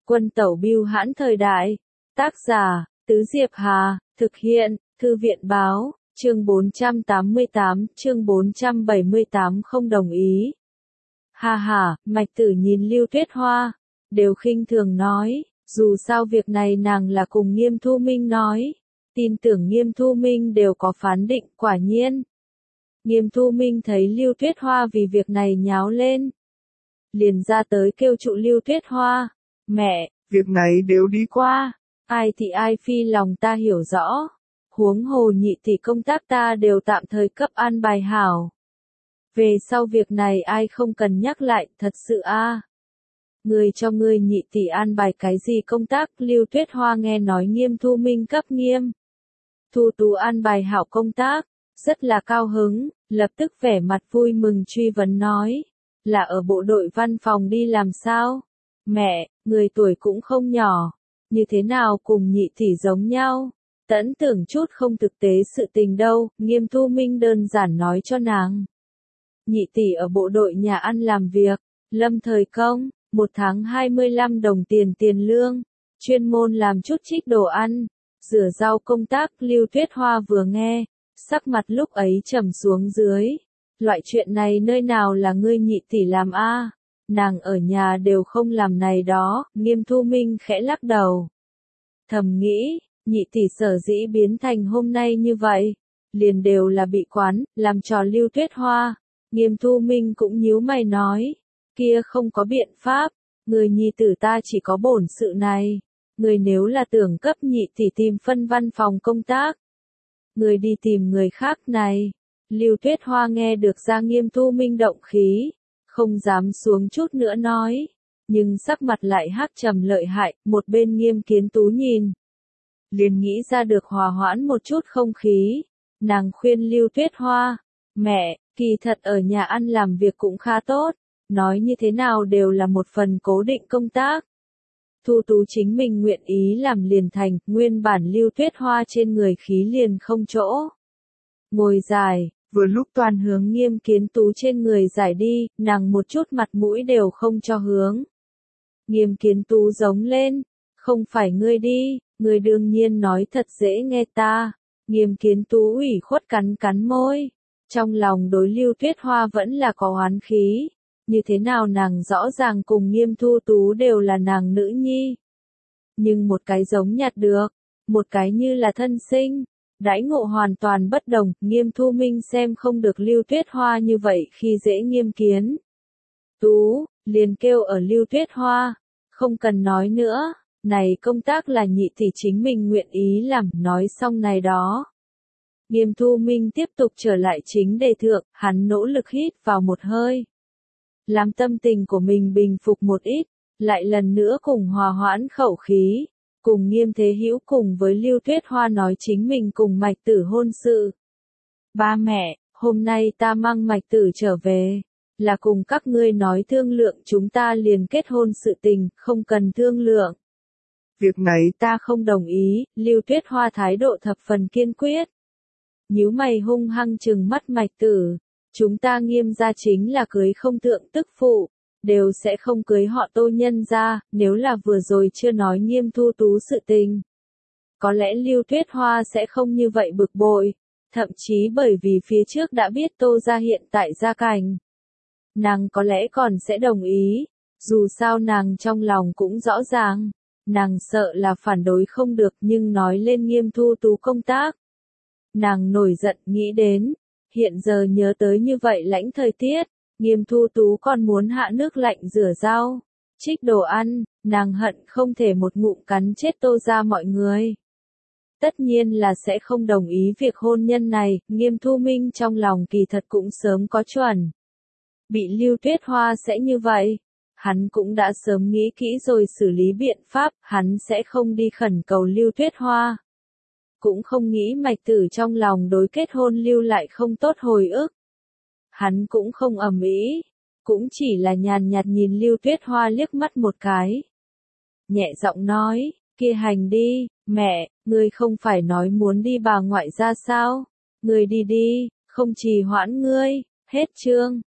Quân tẩu bưu hãn thời đại. Tác giả, Tứ Diệp Hà, thực hiện, Thư viện báo, chương 478 không đồng ý. Ha ha, Mạch Tử nhìn Lưu Tuyết Hoa, đều khinh thường nói, dù sao việc này nàng là cùng Nghiêm Thu Minh nói, tin tưởng Nghiêm Thu Minh đều có phán định, quả nhiên. Nghiêm Thu Minh thấy Lưu Tuyết Hoa vì việc này nháo lên, liền ra tới kêu trụ Lưu Tuyết Hoa, mẹ, việc này đều đi qua, ai thì ai phi lòng ta hiểu rõ, huống hồ nhị tỷ công tác ta đều tạm thời cấp an bài hảo. Về sau việc này ai không cần nhắc lại, thật sự a. Người cho ngươi nhị tỷ an bài cái gì công tác, Lưu Tuyết Hoa nghe nói Nghiêm Thu Minh cấp Nghiêm Thu Tú an bài hảo công tác, rất là cao hứng, lập tức vẻ mặt vui mừng truy vấn nói, là ở bộ đội văn phòng đi làm sao? Mẹ, người tuổi cũng không nhỏ, như thế nào cùng nhị tỷ giống nhau? Tẫn tưởng chút không thực tế sự tình đâu, Nghiêm Thu Minh đơn giản nói cho nàng. Nhị tỷ ở bộ đội nhà ăn làm việc, lâm thời công, 1 tháng 25 đồng tiền lương, chuyên môn làm chút trích đồ ăn, rửa rau công tác. Lưu Tuyết Hoa vừa nghe, sắc mặt lúc ấy trầm xuống dưới. Loại chuyện này nơi nào là ngươi nhị tỷ làm a? Nàng ở nhà đều không làm này đó. Nghiêm Thu Minh khẽ lắc đầu, thầm nghĩ, nhị tỷ sở dĩ biến thành hôm nay như vậy, liền đều là bị quán, làm trò Lưu Tuyết Hoa. Nghiêm Thu Minh cũng nhíu mày nói, kia không có biện pháp, người nhi tử ta chỉ có bổn sự này, người nếu là tưởng cấp nhị tỷ tìm phân văn phòng công tác, người đi tìm người khác này. Lưu Tuyết Hoa nghe được ra Nghiêm Thu Minh động khí, không dám xuống chút nữa nói, nhưng sắc mặt lại hắc trầm lợi hại. Một bên Nghiêm Kiến Tú nhìn, liền nghĩ ra được hòa hoãn một chút không khí, nàng khuyên Lưu Tuyết Hoa, mẹ, kỳ thật ở nhà ăn làm việc cũng khá tốt, nói như thế nào đều là một phần cố định công tác. Thu Tú chính mình nguyện ý làm liền thành, nguyên bản Lưu Tuyết Hoa trên người khí liền không chỗ ngồi dài, vừa lúc toàn hướng Nghiêm Kiến Tú trên người giải đi, nàng một chút mặt mũi đều không cho hướng. Nghiêm Kiến Tú giống lên, không phải ngươi đi, ngươi đương nhiên nói thật dễ nghe ta. Nghiêm Kiến Tú ủy khuất cắn môi, trong lòng đối Lưu Tuyết Hoa vẫn là có oán khí, như thế nào nàng rõ ràng cùng Nghiêm Thu Tú đều là nàng nữ nhi. Nhưng một cái giống nhặt được, một cái như là thân sinh, đãi ngộ hoàn toàn bất đồng. Nghiêm Thu Minh xem không được Lưu Tuyết Hoa như vậy khi dễ Nghiêm Kiến Tú, liền kêu ở Lưu Tuyết Hoa, không cần nói nữa, này công tác là nhị tỷ chính mình nguyện ý làm. Nói xong này đó, Nghiêm Thu Minh tiếp tục trở lại chính đề thượng, hắn nỗ lực hít vào một hơi, làm tâm tình của mình bình phục một ít, lại lần nữa cùng hòa hoãn khẩu khí, cùng Nghiêm Thế Hữu cùng với Lưu Tuyết Hoa nói chính mình cùng Mạch Tử hôn sự. Ba mẹ, hôm nay ta mang Mạch Tử trở về, là cùng các ngươi nói thương lượng chúng ta liền kết hôn sự tình, không cần thương lượng. Việc này ta không đồng ý. Lưu Tuyết Hoa thái độ thập phần kiên quyết, nhíu mày hung hăng trừng mắt Mạch Tử, chúng ta Nghiêm gia chính là cưới không thượng tức phụ, đều sẽ không cưới họ Tô nhân gia. Nếu là vừa rồi chưa nói Nghiêm Thu Tú sự tình, có lẽ Lưu Tuyết Hoa sẽ không như vậy bực bội, thậm chí bởi vì phía trước đã biết Tô gia hiện tại gia cảnh, nàng có lẽ còn sẽ đồng ý. Dù sao nàng trong lòng cũng rõ ràng, nàng sợ là phản đối không được, nhưng nói lên Nghiêm Thu Tú công tác, nàng nổi giận nghĩ đến, hiện giờ nhớ tới như vậy lãnh thời tiết, Nghiêm Thu Tú còn muốn hạ nước lạnh rửa rau, trích đồ ăn, nàng hận không thể một ngụm cắn chết Tô gia mọi người. Tất nhiên là sẽ không đồng ý việc hôn nhân này. Nghiêm Thu Minh trong lòng kỳ thật cũng sớm có chuẩn bị Lưu Tuyết Hoa sẽ như vậy, hắn cũng đã sớm nghĩ kỹ rồi xử lý biện pháp. Hắn sẽ không đi khẩn cầu Lưu Tuyết Hoa, cũng không nghĩ Mạch Tử trong lòng đối kết hôn lưu lại không tốt hồi ức. Hắn cũng không ầm ĩ, cũng chỉ là nhàn nhạt nhìn Lưu Tuyết Hoa liếc mắt một cái, nhẹ giọng nói, kia hành đi, mẹ, ngươi không phải nói muốn đi bà ngoại ra sao, ngươi đi đi, không trì hoãn ngươi. Hết chương.